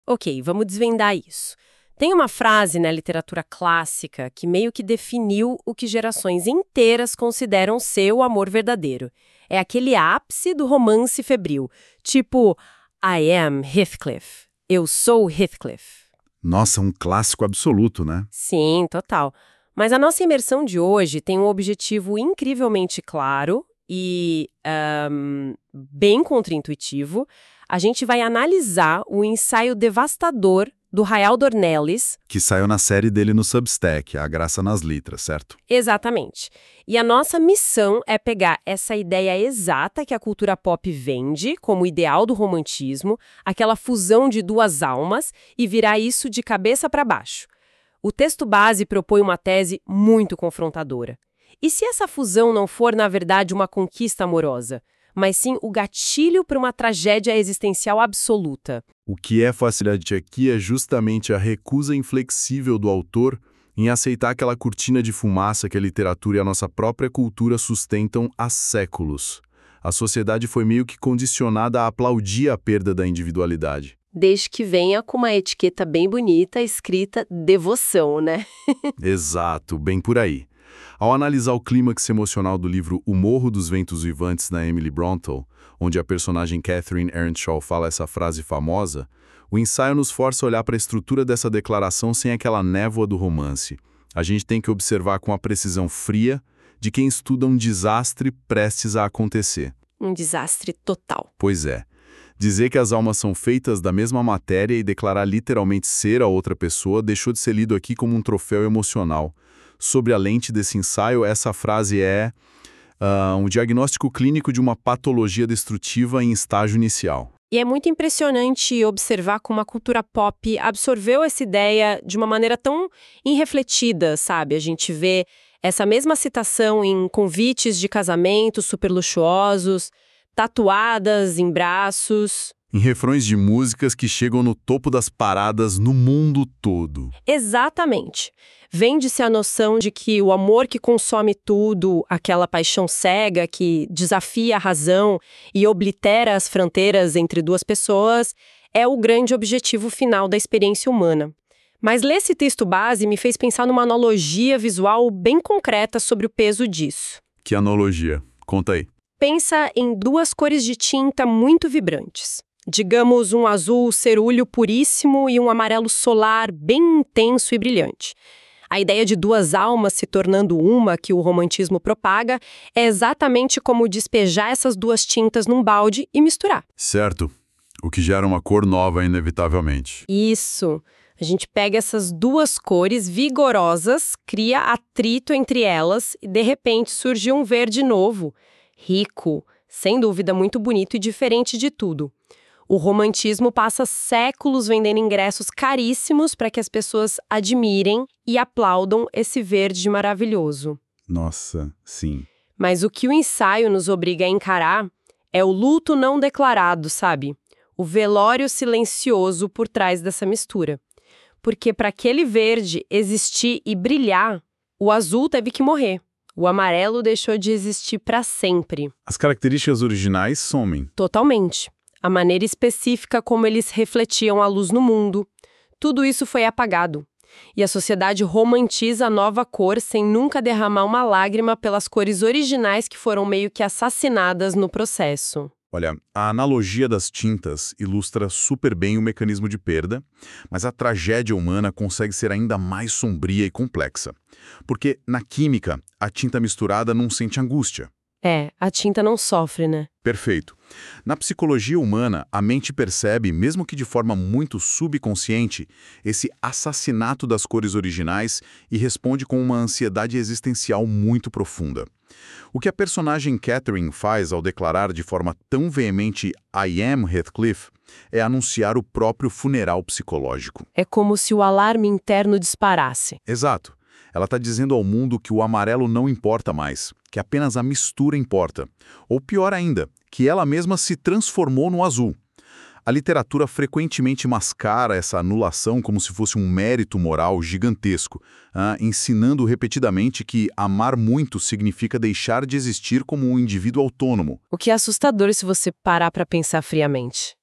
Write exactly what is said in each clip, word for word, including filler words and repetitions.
Ok, vamos desvendar isso. Tem uma frase na literatura clássica que meio que definiu o que gerações inteiras consideram ser o amor verdadeiro. É aquele ápice do romance febril, tipo I am Heathcliff. Eu sou Heathcliff. Nossa, um clássico absoluto, né? Sim, total. Mas a nossa imersão de hoje tem um objetivo incrivelmente claro e ahn, bem contraintuitivo. A gente vai analisar o ensaio devastador do Rayal Dornelles. Que saiu na série dele no Substack, A Graça nas Letras, certo? Exatamente. E a nossa missão é pegar essa ideia exata que a cultura pop vende como ideal do romantismo, aquela fusão de duas almas, e virar isso de cabeça para baixo. O texto base propõe uma tese muito confrontadora. E se essa fusão não for, na verdade, uma conquista amorosa, mas sim o gatilho para uma tragédia existencial absoluta? O que é fascinante aqui é justamente a recusa inflexível do autor em aceitar aquela cortina de fumaça que a literatura e a nossa própria cultura sustentam há séculos. A sociedade foi meio que condicionada a aplaudir a perda da individualidade. Desde que venha com uma etiqueta bem bonita escrita devoção, né? Exato, bem por aí. Ao analisar o clímax emocional do livro O Morro dos Ventos Vivantes, da Emily Brontë, onde a personagem Catherine Earnshaw fala essa frase famosa, o ensaio nos força a olhar para a estrutura dessa declaração sem aquela névoa do romance. A gente tem que observar com a precisão fria de quem estuda um desastre prestes a acontecer. Um desastre total. Pois é. Dizer que as almas são feitas da mesma matéria e declarar literalmente ser a outra pessoa deixou de ser lido aqui como um troféu emocional. Sobre a lente desse ensaio, essa frase é uh, um diagnóstico clínico de uma patologia destrutiva em estágio inicial. E é muito impressionante observar como a cultura pop absorveu essa ideia de uma maneira tão irrefletida, sabe? A gente vê essa mesma citação em convites de casamento super luxuosos, tatuadas em braços. Em refrões de músicas que chegam no topo das paradas no mundo todo. Exatamente. Vende-se a noção de que o amor que consome tudo, aquela paixão cega que desafia a razão e oblitera as fronteiras entre duas pessoas, é o grande objetivo final da experiência humana. Mas ler esse texto base me fez pensar numa analogia visual bem concreta sobre o peso disso. Que analogia? Conta aí. Pensa em duas cores de tinta muito vibrantes. Digamos um azul cerúleo puríssimo e um amarelo solar bem intenso e brilhante. A ideia de duas almas se tornando uma que o romantismo propaga é exatamente como despejar essas duas tintas num balde e misturar. Certo. O que gera uma cor nova, inevitavelmente. Isso. A gente pega essas duas cores vigorosas, cria atrito entre elas e, de repente, surge um verde novo, rico, sem dúvida muito bonito e diferente de tudo. O romantismo passa séculos vendendo ingressos caríssimos para que as pessoas admirem e aplaudam esse verde maravilhoso. Nossa, sim. Mas o que o ensaio nos obriga a encarar é o luto não declarado, sabe? O velório silencioso por trás dessa mistura. Porque para aquele verde existir e brilhar, o azul teve que morrer. O amarelo deixou de existir para sempre. As características originais somem. Totalmente. A maneira específica como eles refletiam a luz no mundo. Tudo isso foi apagado. E a sociedade romantiza a nova cor sem nunca derramar uma lágrima pelas cores originais que foram meio que assassinadas no processo. Olha, a analogia das tintas ilustra super bem o mecanismo de perda, mas a tragédia humana consegue ser ainda mais sombria e complexa. Porque, na química, a tinta misturada não sente angústia. É, a tinta não sofre, né? Perfeito. Na psicologia humana, a mente percebe, mesmo que de forma muito subconsciente, esse assassinato das cores originais e responde com uma ansiedade existencial muito profunda. O que a personagem Catherine faz ao declarar de forma tão veemente I am Heathcliff é anunciar o próprio funeral psicológico. É como se o alarme interno disparasse. Exato. Ela está dizendo ao mundo que o amarelo não importa mais, que apenas a mistura importa. Ou pior ainda, que ela mesma se transformou no azul. A literatura frequentemente mascara essa anulação como se fosse um mérito moral gigantesco, ah, ensinando repetidamente que amar muito significa deixar de existir como um indivíduo autônomo. O que é assustador se você parar para pensar friamente.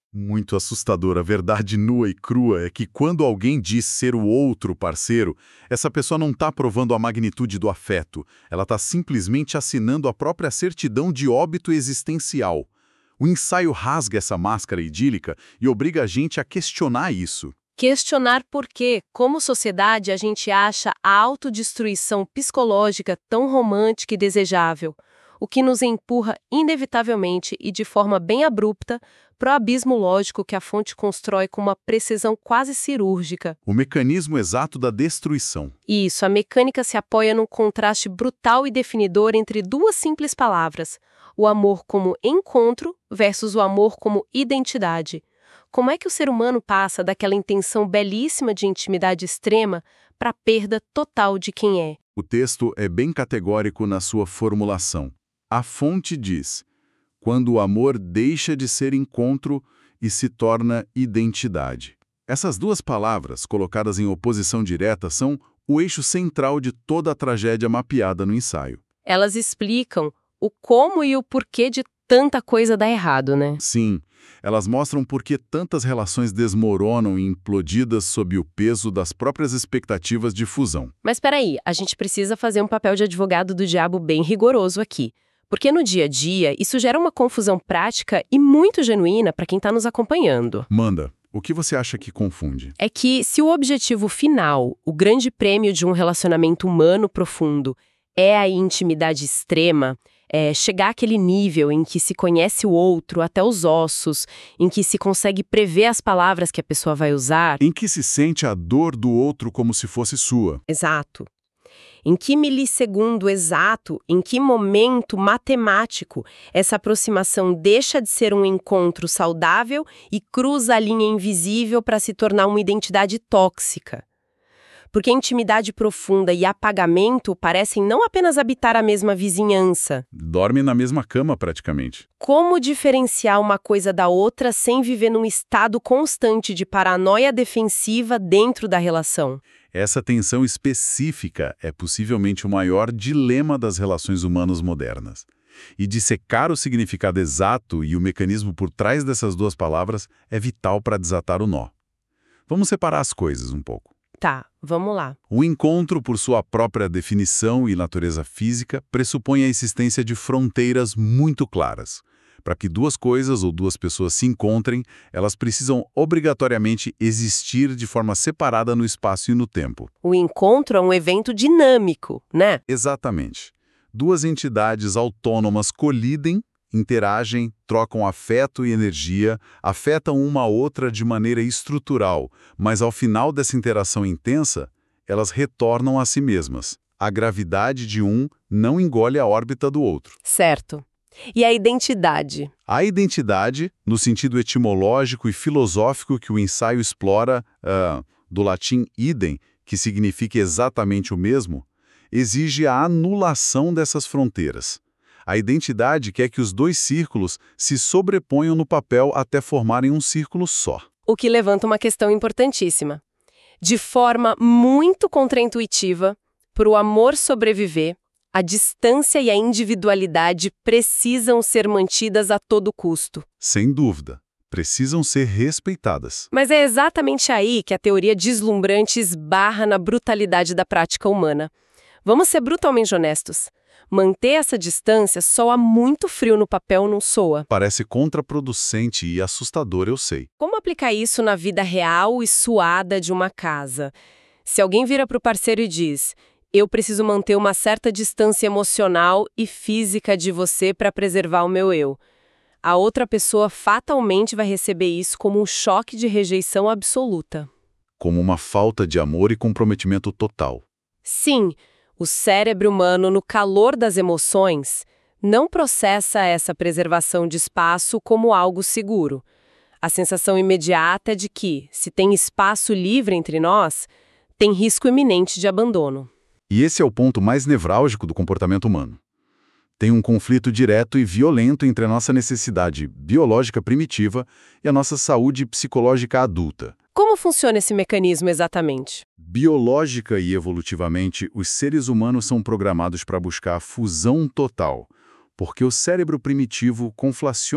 Muito assustador. A verdade nua e crua é que quando alguém diz ser o outro parceiro, essa pessoa não está provando a magnitude do afeto, ela está simplesmente assinando a própria certidão de óbito existencial. O ensaio rasga essa máscara idílica e obriga a gente a questionar isso. Questionar por que, como sociedade, a gente acha a autodestruição psicológica tão romântica e desejável, o que nos empurra inevitavelmente e de forma bem abrupta para o abismo lógico que a fonte constrói com uma precisão quase cirúrgica. O mecanismo exato da destruição. Isso, a mecânica se apoia num contraste brutal e definidor entre duas simples palavras: o amor como encontro versus o amor como identidade. Como é que o ser humano passa daquela intenção belíssima de intimidade extrema para a perda total de quem é? O texto é bem categórico na sua formulação. A fonte diz: quando o amor deixa de ser encontro e se torna identidade. Essas duas palavras, colocadas em oposição direta, são o eixo central de toda a tragédia mapeada no ensaio. Elas explicam o como e o porquê de tanta coisa dar errado, né? Sim, elas mostram por que tantas relações desmoronam e implodidas sob o peso das próprias expectativas de fusão. Mas peraí, a gente precisa fazer um papel de advogado do diabo bem rigoroso aqui. Porque no dia a dia, isso gera uma confusão prática e muito genuína para quem está nos acompanhando. Manda, o que você acha que confunde? É que se o objetivo final, o grande prêmio de um relacionamento humano profundo, é a intimidade extrema, é chegar àquele nível em que se conhece o outro até os ossos, em que se consegue prever as palavras que a pessoa vai usar. Em que se sente a dor do outro como se fosse sua. Exato. Em que milissegundo exato, em que momento matemático, essa aproximação deixa de ser um encontro saudável e cruza a linha invisível para se tornar uma identidade tóxica. Porque intimidade profunda e apagamento parecem não apenas habitar a mesma vizinhança. Dorme na mesma cama, praticamente. Como diferenciar uma coisa da outra sem viver num estado constante de paranoia defensiva dentro da relação? Essa tensão específica é possivelmente o maior dilema das relações humanas modernas. E dissecar o significado exato e o mecanismo por trás dessas duas palavras é vital para desatar o nó. Vamos separar as coisas um pouco. Tá, vamos lá. O encontro, por sua própria definição e natureza física, pressupõe a existência de fronteiras muito claras. Para que duas coisas ou duas pessoas se encontrem, elas precisam obrigatoriamente existir de forma separada no espaço e no tempo. O encontro é um evento dinâmico, né? Exatamente. Duas entidades autônomas colidem, interagem, trocam afeto e energia, afetam uma a outra de maneira estrutural, mas ao final dessa interação intensa, elas retornam a si mesmas. A gravidade de um não engole a órbita do outro. Certo. E a identidade? A identidade, no sentido etimológico e filosófico que o ensaio explora, uh, do latim idem, que significa exatamente o mesmo, exige a anulação dessas fronteiras. A identidade quer que os dois círculos se sobreponham no papel até formarem um círculo só. O que levanta uma questão importantíssima. De forma muito contraintuitiva, para o amor sobreviver, a distância e a individualidade precisam ser mantidas a todo custo. Sem dúvida. Precisam ser respeitadas. Mas é exatamente aí que a teoria deslumbrante esbarra na brutalidade da prática humana. Vamos ser brutalmente honestos. Manter essa distância soa muito frio no papel, não soa? Parece contraproducente e assustador, eu sei. Como aplicar isso na vida real e suada de uma casa? Se alguém vira para o parceiro e diz: eu preciso manter uma certa distância emocional e física de você para preservar o meu eu. A outra pessoa fatalmente vai receber isso como um choque de rejeição absoluta. Como uma falta de amor e comprometimento total. Sim, o cérebro humano, no calor das emoções, não processa essa preservação de espaço como algo seguro. A sensação imediata é de que, se tem espaço livre entre nós, tem risco iminente de abandono. E esse é o ponto mais nevrálgico do comportamento humano. Tem um conflito direto e violento entre a nossa necessidade biológica primitiva e a nossa saúde psicológica adulta. Como funciona esse mecanismo exatamente? Biológica e evolutivamente, os seres humanos são programados para buscar a fusão total, porque o cérebro primitivo conflaciona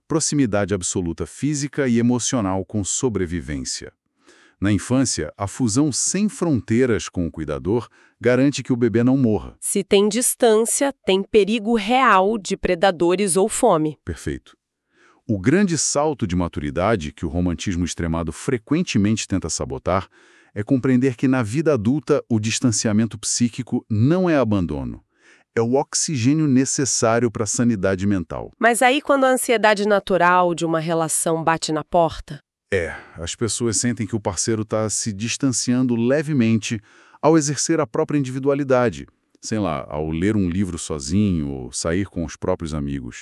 proximidade absoluta física e emocional com sobrevivência. Na infância, a fusão sem fronteiras com o cuidador garante que o bebê não morra. Se tem distância, tem perigo real de predadores ou fome. Perfeito. O grande salto de maturidade que o romantismo extremado frequentemente tenta sabotar é compreender que na vida adulta o distanciamento psíquico não é abandono. É o oxigênio necessário para a sanidade mental. Mas aí quando a ansiedade natural de uma relação bate na porta? É, as pessoas sentem que o parceiro está se distanciando levemente ao exercer a própria individualidade, sei lá, ao ler um livro sozinho ou sair com os próprios amigos.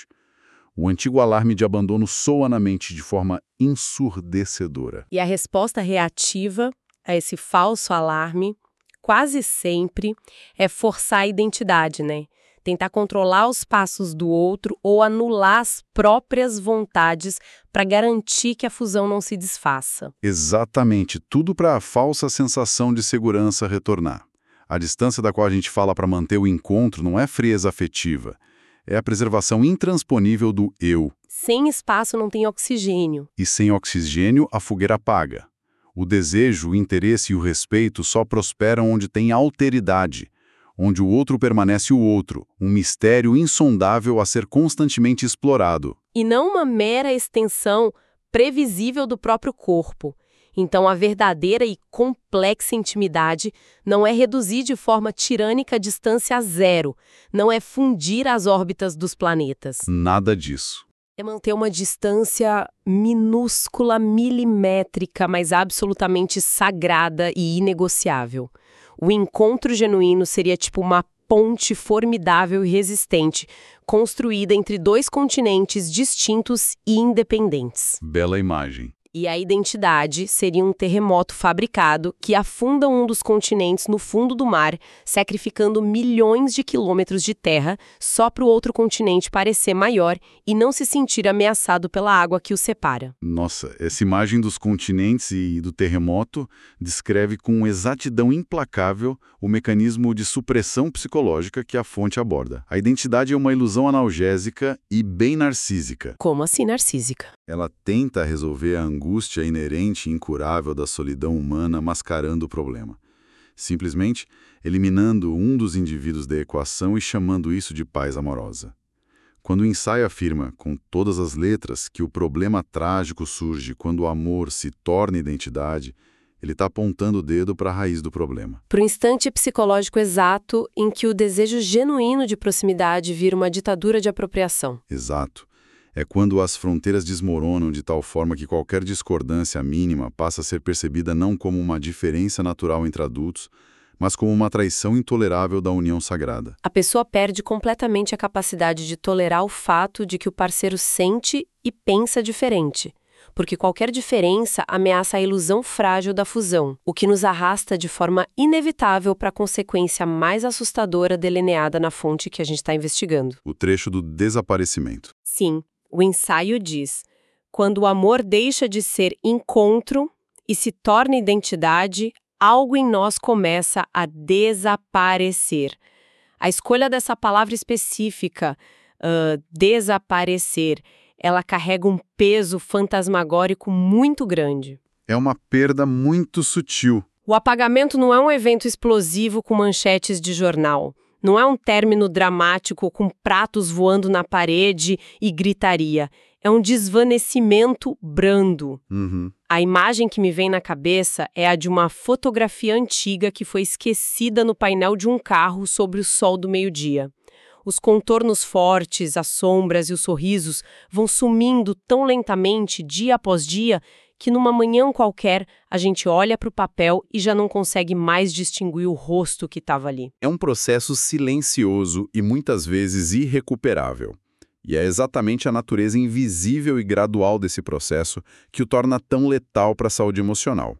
O antigo alarme de abandono soa na mente de forma ensurdecedora. E a resposta reativa a esse falso alarme, quase sempre, é forçar a identidade, né? Tentar controlar os passos do outro ou anular as próprias vontades para garantir que a fusão não se desfaça. Exatamente, tudo para a falsa sensação de segurança retornar. A distância da qual a gente fala para manter o encontro não é frieza afetiva, é a preservação intransponível do eu. Sem espaço não tem oxigênio. E sem oxigênio, a fogueira apaga. O desejo, o interesse e o respeito só prosperam onde tem alteridade, onde o outro permanece o outro, um mistério insondável a ser constantemente explorado. E não uma mera extensão previsível do próprio corpo. Então, a verdadeira e complexa intimidade não é reduzir de forma tirânica a distância a zero, não é fundir as órbitas dos planetas. Nada disso. É manter uma distância minúscula, milimétrica, mas absolutamente sagrada e inegociável. O encontro genuíno seria tipo uma ponte formidável e resistente, construída entre dois continentes distintos e independentes. Bela imagem. E a identidade seria um terremoto fabricado que afunda um dos continentes no fundo do mar, sacrificando milhões de quilômetros de terra só para o outro continente parecer maior e não se sentir ameaçado pela água que o separa. Nossa, essa imagem dos continentes e do terremoto descreve com exatidão implacável o mecanismo de supressão psicológica que a fonte aborda. A identidade é uma ilusão analgésica e bem narcísica. Como assim narcísica? Ela tenta resolver a angústia inerente e incurável da solidão humana mascarando o problema. Simplesmente eliminando um dos indivíduos da equação e chamando isso de paz amorosa. Quando o ensaio afirma, com todas as letras, que o problema trágico surge quando o amor se torna identidade, ele está apontando o dedo para a raiz do problema. Para o instante psicológico exato em que o desejo genuíno de proximidade vira uma ditadura de apropriação. Exato. É quando as fronteiras desmoronam de tal forma que qualquer discordância mínima passa a ser percebida não como uma diferença natural entre adultos, mas como uma traição intolerável da união sagrada. A pessoa perde completamente a capacidade de tolerar o fato de que o parceiro sente e pensa diferente, porque qualquer diferença ameaça a ilusão frágil da fusão, o que nos arrasta de forma inevitável para a consequência mais assustadora delineada na fonte que a gente está investigando. O trecho do desaparecimento. Sim. O ensaio diz: quando o amor deixa de ser encontro e se torna identidade, algo em nós começa a desaparecer. A escolha dessa palavra específica, uh, desaparecer, ela carrega um peso fantasmagórico muito grande. É uma perda muito sutil. O apagamento não é um evento explosivo com manchetes de jornal. Não é um término dramático com pratos voando na parede e gritaria. É um desvanecimento brando. Uhum. A imagem que me vem na cabeça é a de uma fotografia antiga que foi esquecida no painel de um carro sobre o sol do meio-dia. Os contornos fortes, as sombras e os sorrisos vão sumindo tão lentamente, dia após dia, que numa manhã qualquer a gente olha para o papel e já não consegue mais distinguir o rosto que estava ali. É um processo silencioso e muitas vezes irrecuperável. E é exatamente a natureza invisível e gradual desse processo que o torna tão letal para a saúde emocional.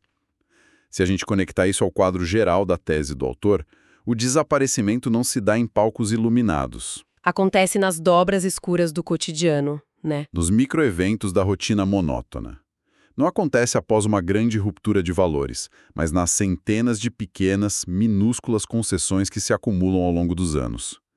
Se a gente conectar isso ao quadro geral da tese do autor, o desaparecimento não se dá em palcos iluminados. Acontece nas dobras escuras do cotidiano, né? Nos microeventos da rotina monótona. Não acontece após uma grande ruptura de valores, mas nas centenas de pequenas, minúsculas concessões que se acumulam ao longo dos anos.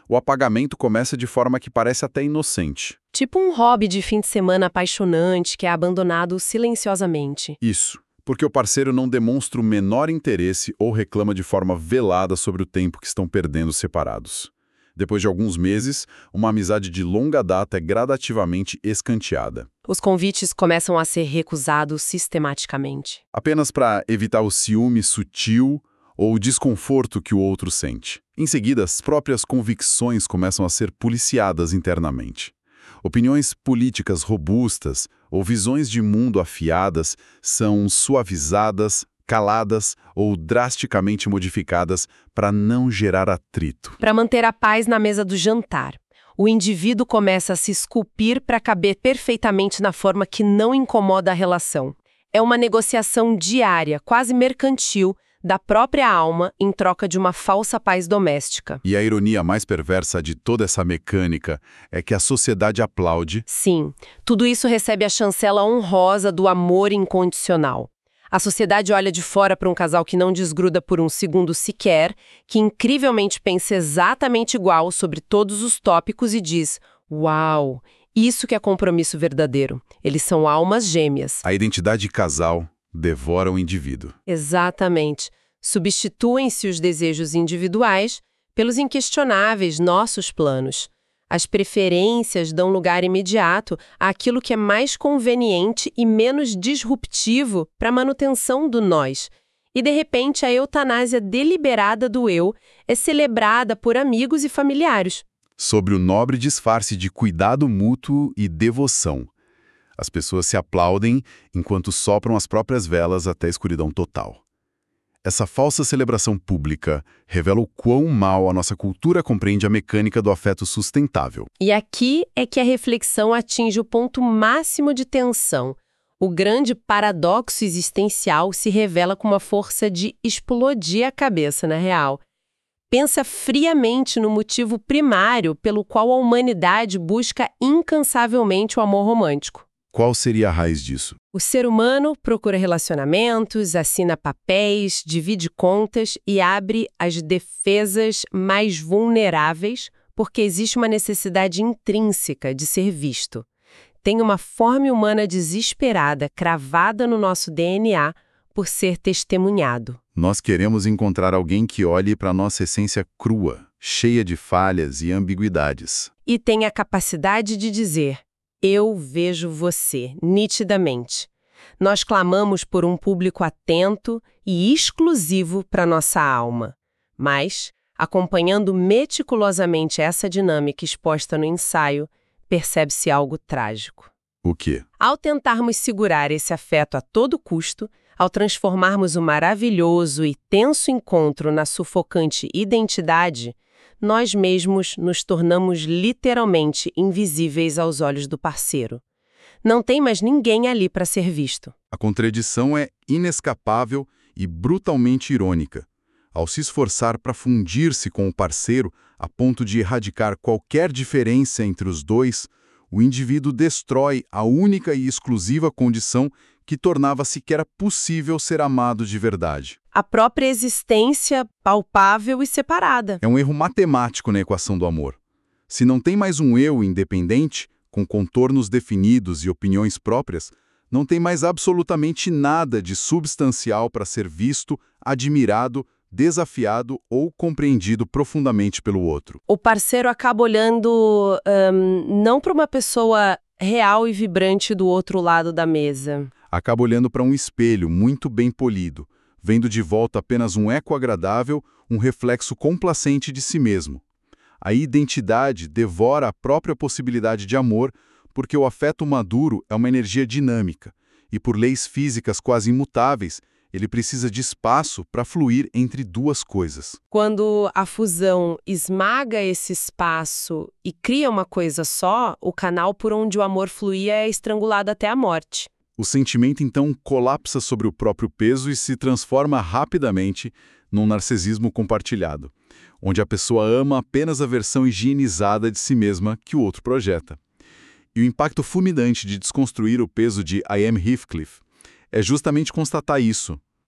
o apagamento começa de forma que parece até inocente. Tipo um hobby de fim de semana apaixonante que é abandonado silenciosamente. Isso, porque o parceiro não demonstra o menor interesse ou reclama de forma velada sobre o tempo que estão perdendo separados. Depois de alguns meses, uma amizade de longa data é gradativamente escanteada. Os convites começam a ser recusados sistematicamente. Apenas para evitar o ciúme sutil ou o desconforto que o outro sente. Em seguida, as próprias convicções começam a ser policiadas internamente. Opiniões políticas robustas ou visões de mundo afiadas são suavizadas, caladas ou drasticamente modificadas para não gerar atrito. Para manter a paz na mesa do jantar, o indivíduo começa a se esculpir para caber perfeitamente na forma que não incomoda a relação. É uma negociação diária, quase mercantil, da própria alma em troca de uma falsa paz doméstica. E a ironia mais perversa de toda essa mecânica é que a sociedade aplaude. Sim, tudo isso recebe a chancela honrosa do amor incondicional. A sociedade olha de fora para um casal que não desgruda por um segundo sequer, que incrivelmente pensa exatamente igual sobre todos os tópicos e diz: uau, isso que é compromisso verdadeiro. Eles são almas gêmeas. A identidade de casal devora o indivíduo. Exatamente. Substituem-se os desejos individuais pelos inquestionáveis nossos planos. As preferências dão lugar imediato àquilo que é mais conveniente e menos disruptivo para a manutenção do nós. E, de repente, a eutanásia deliberada do eu é celebrada por amigos e familiares. Sobre o nobre disfarce de cuidado mútuo e devoção. As pessoas se aplaudem enquanto sopram as próprias velas até a escuridão total. Essa falsa celebração pública revela o quão mal a nossa cultura compreende a mecânica do afeto sustentável. E aqui é que a reflexão atinge o ponto máximo de tensão. O grande paradoxo existencial se revela com uma força de explodir a cabeça, na real. Pensa friamente no motivo primário pelo qual a humanidade busca incansavelmente o amor romântico. Qual seria a raiz disso? O ser humano procura relacionamentos, assina papéis, divide contas e abre as defesas mais vulneráveis porque existe uma necessidade intrínseca de ser visto. Tem uma forma humana desesperada cravada no nosso D N A por ser testemunhado. Nós queremos encontrar alguém que olhe para a nossa essência crua, cheia de falhas e ambiguidades. E tem a capacidade de dizer: eu vejo você, nitidamente. Nós clamamos por um público atento e exclusivo para nossa alma. Mas, acompanhando meticulosamente essa dinâmica exposta no ensaio, percebe-se algo trágico. O quê? Ao tentarmos segurar esse afeto a todo custo, ao transformarmos o maravilhoso e tenso encontro na sufocante identidade, nós mesmos nos tornamos literalmente invisíveis aos olhos do parceiro. Não tem mais ninguém ali para ser visto. A contradição é inescapável e brutalmente irônica. Ao se esforçar para fundir-se com o parceiro a ponto de erradicar qualquer diferença entre os dois, o indivíduo destrói a única e exclusiva condição que tornava sequer possível ser amado de verdade. A própria existência palpável e separada. É um erro matemático na equação do amor. Se não tem mais um eu independente, com contornos definidos e opiniões próprias, não tem mais absolutamente nada de substancial para ser visto, admirado, desafiado ou compreendido profundamente pelo outro. O parceiro acaba olhando hum, não para uma pessoa real e vibrante do outro lado da mesa. Acaba olhando para um espelho muito bem polido, vendo de volta apenas um eco agradável, um reflexo complacente de si mesmo. A identidade devora a própria possibilidade de amor, porque o afeto maduro é uma energia dinâmica, e por leis físicas quase imutáveis, ele precisa de espaço para fluir entre duas coisas. Quando a fusão esmaga esse espaço e cria uma coisa só, o canal por onde o amor fluía é estrangulado até a morte. O sentimento, então, colapsa sobre o próprio peso e se transforma rapidamente num narcisismo compartilhado, onde a pessoa ama apenas a versão higienizada de si mesma que o outro projeta. E o impacto fulminante de desconstruir o peso de I Am Heathcliff é justamente constatar isso.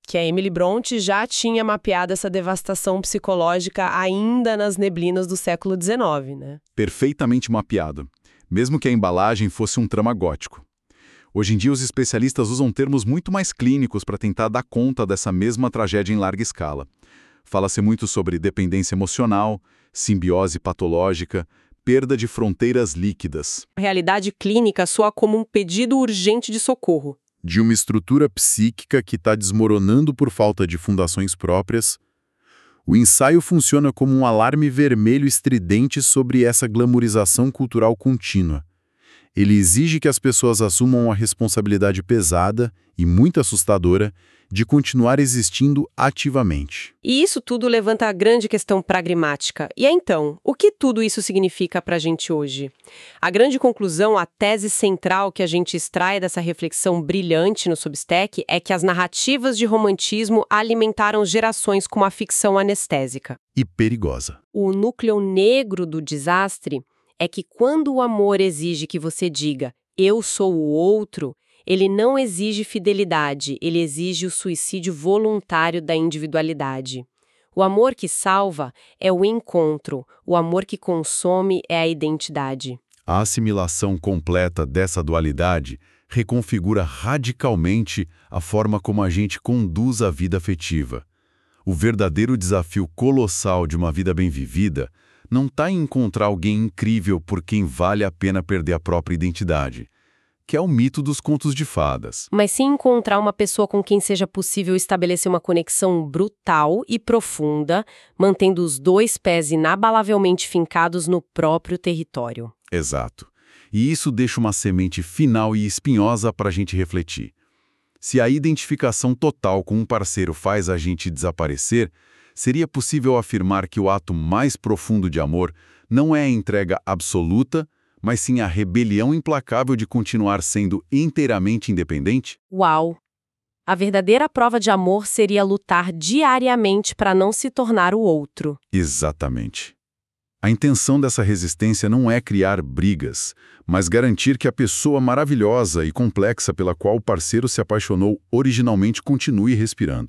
que a Emily Brontë já tinha mapeado essa devastação psicológica ainda nas neblinas do século dezenove, né? Perfeitamente mapeado, mesmo que a embalagem fosse um trama gótico. Hoje em dia, os especialistas usam termos muito mais clínicos para tentar dar conta dessa mesma tragédia em larga escala. Fala-se muito sobre dependência emocional, simbiose patológica, perda de fronteiras líquidas. A realidade clínica soa como um pedido urgente de socorro. De uma estrutura psíquica que está desmoronando por falta de fundações próprias. O ensaio funciona como um alarme vermelho estridente sobre essa glamorização cultural contínua. Ele exige que as pessoas assumam a responsabilidade pesada e muito assustadora de continuar existindo ativamente. E isso tudo levanta a grande questão pragmática. E então, o que tudo isso significa para a gente hoje? A grande conclusão, a tese central que a gente extrai dessa reflexão brilhante no Substack é que as narrativas de romantismo alimentaram gerações com uma ficção anestésica. E perigosa. O núcleo negro do desastre é que quando o amor exige que você diga «eu sou o outro», ele não exige fidelidade, ele exige o suicídio voluntário da individualidade. O amor que salva é o encontro, o amor que consome é a identidade. A assimilação completa dessa dualidade reconfigura radicalmente a forma como a gente conduz a vida afetiva. O verdadeiro desafio colossal de uma vida bem vivida não está em encontrar alguém incrível por quem vale a pena perder a própria identidade, que é o mito dos contos de fadas. Mas sim encontrar uma pessoa com quem seja possível estabelecer uma conexão brutal e profunda, mantendo os dois pés inabalavelmente fincados no próprio território. Exato. E isso deixa uma semente final e espinhosa para a gente refletir. Se a identificação total com um parceiro faz a gente desaparecer, seria possível afirmar que o ato mais profundo de amor não é a entrega absoluta, mas sim a rebelião implacável de continuar sendo inteiramente independente? Uau! A verdadeira prova de amor seria lutar diariamente para não se tornar o outro. Exatamente. A intenção dessa resistência não é criar brigas, mas garantir que a pessoa maravilhosa e complexa pela qual o parceiro se apaixonou originalmente continue respirando.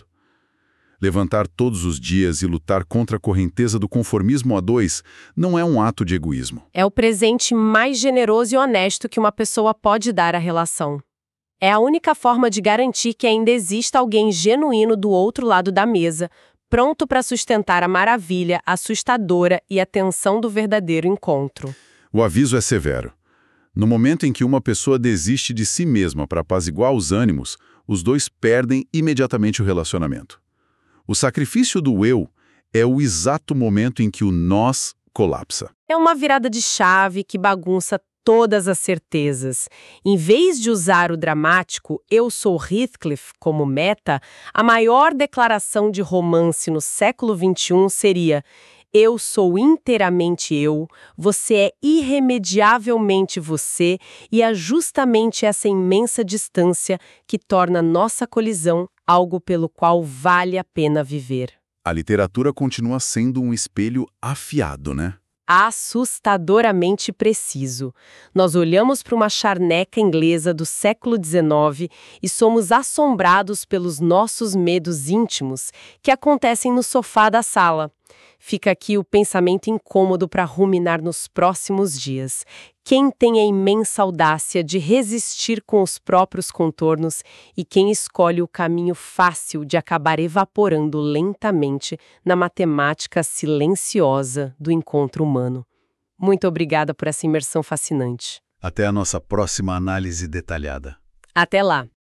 Levantar todos os dias e lutar contra a correnteza do conformismo a dois não é um ato de egoísmo. É o presente mais generoso e honesto que uma pessoa pode dar à relação. É a única forma de garantir que ainda exista alguém genuíno do outro lado da mesa, pronto para sustentar a maravilha assustadora e a tensão do verdadeiro encontro. O aviso é severo. No momento em que uma pessoa desiste de si mesma para apaziguar os ânimos, os dois perdem imediatamente o relacionamento. O sacrifício do eu é o exato momento em que o nós colapsa. É uma virada de chave que bagunça todas as certezas. Em vez de usar o dramático "eu sou Heathcliff" como meta, a maior declaração de romance no século vinte e um seria "eu sou inteiramente eu, você é irremediavelmente você, e é justamente essa imensa distância que torna nossa colisão algo pelo qual vale a pena viver." A literatura continua sendo um espelho afiado, né? Assustadoramente preciso. Nós olhamos para uma charneca inglesa do século dezenove e somos assombrados pelos nossos medos íntimos que acontecem no sofá da sala. Fica aqui o pensamento incômodo para ruminar nos próximos dias. Quem tem a imensa audácia de resistir com os próprios contornos e quem escolhe o caminho fácil de acabar evaporando lentamente na matemática silenciosa do encontro humano. Muito obrigada por essa imersão fascinante. Até a nossa próxima análise detalhada. Até lá!